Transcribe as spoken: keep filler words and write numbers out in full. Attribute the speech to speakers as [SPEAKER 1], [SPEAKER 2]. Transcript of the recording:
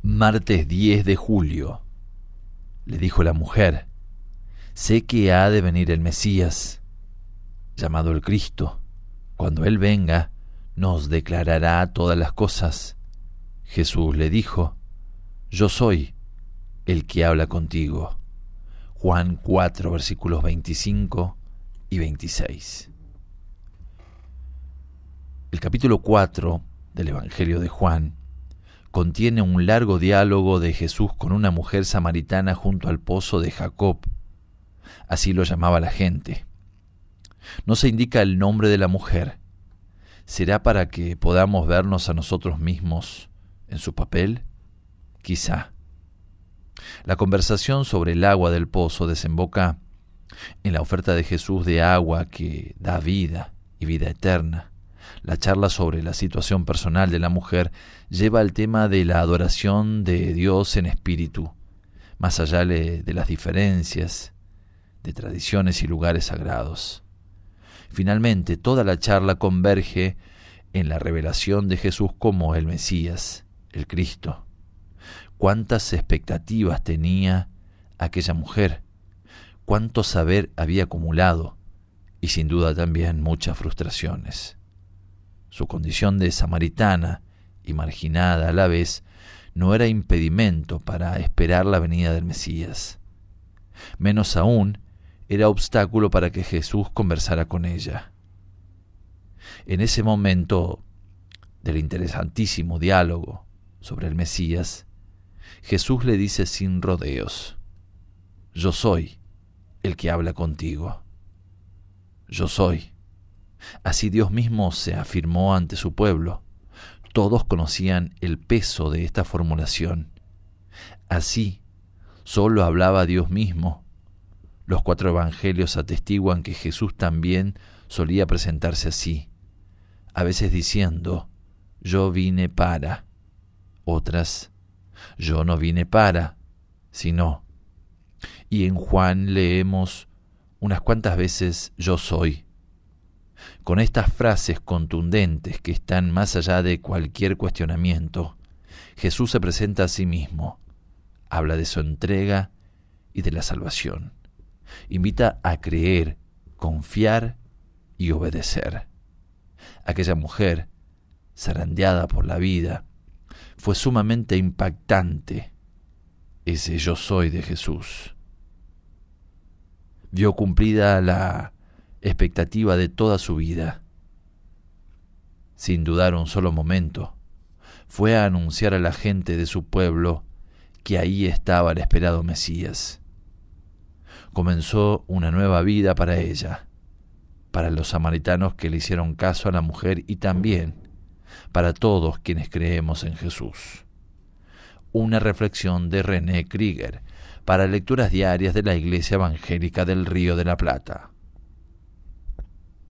[SPEAKER 1] Martes diez de julio. Le dijo la mujer: sé que ha de venir el Mesías, llamado el Cristo. Cuando Él venga, nos declarará todas las cosas. Jesús le dijo: yo soy el que habla contigo. Juan cuatro, versículos veinticinco y veintiséis. El capítulo cuatro del Evangelio de Juan contiene un largo diálogo de Jesús con una mujer samaritana junto al pozo de Jacob. Así lo llamaba la gente. No se indica el nombre de la mujer. ¿Será para que podamos vernos a nosotros mismos en su papel? Quizá. La conversación sobre el agua del pozo desemboca en la oferta de Jesús de agua que da vida y vida eterna. La charla sobre la situación personal de la mujer lleva al tema de la adoración de Dios en espíritu, más allá de las diferencias de tradiciones y lugares sagrados. Finalmente, toda la charla converge en la revelación de Jesús como el Mesías, el Cristo. Cuántas expectativas tenía aquella mujer, cuánto saber había acumulado y sin duda también muchas frustraciones. Su condición de samaritana y marginada a la vez no era impedimento para esperar la venida del Mesías. Menos aún, era obstáculo para que Jesús conversara con ella. En ese momento del interesantísimo diálogo sobre el Mesías, Jesús le dice sin rodeos: yo soy el que habla contigo. Yo soy. Así Dios mismo se afirmó ante su pueblo. Todos conocían el peso de esta formulación. Así solo hablaba Dios mismo. Los cuatro evangelios atestiguan que Jesús también solía presentarse así, a veces diciendo: yo vine para, otras: yo no vine para, sino. Y en Juan leemos unas cuantas veces: yo soy. Con estas frases contundentes que están más allá de cualquier cuestionamiento, Jesús se presenta a sí mismo, habla de su entrega y de la salvación. Invita a creer, confiar y obedecer. Aquella mujer, zarandeada por la vida, fue sumamente impactante ese yo soy de Jesús. Vio cumplida la expectativa de toda su vida. Sin dudar un solo momento, fue a anunciar a la gente de su pueblo que ahí estaba el esperado Mesías. Comenzó una nueva vida para ella, para los samaritanos que le hicieron caso a la mujer y también para todos quienes creemos en Jesús. Una reflexión de René Krieger para lecturas diarias de la Iglesia Evangélica del Río de la Plata.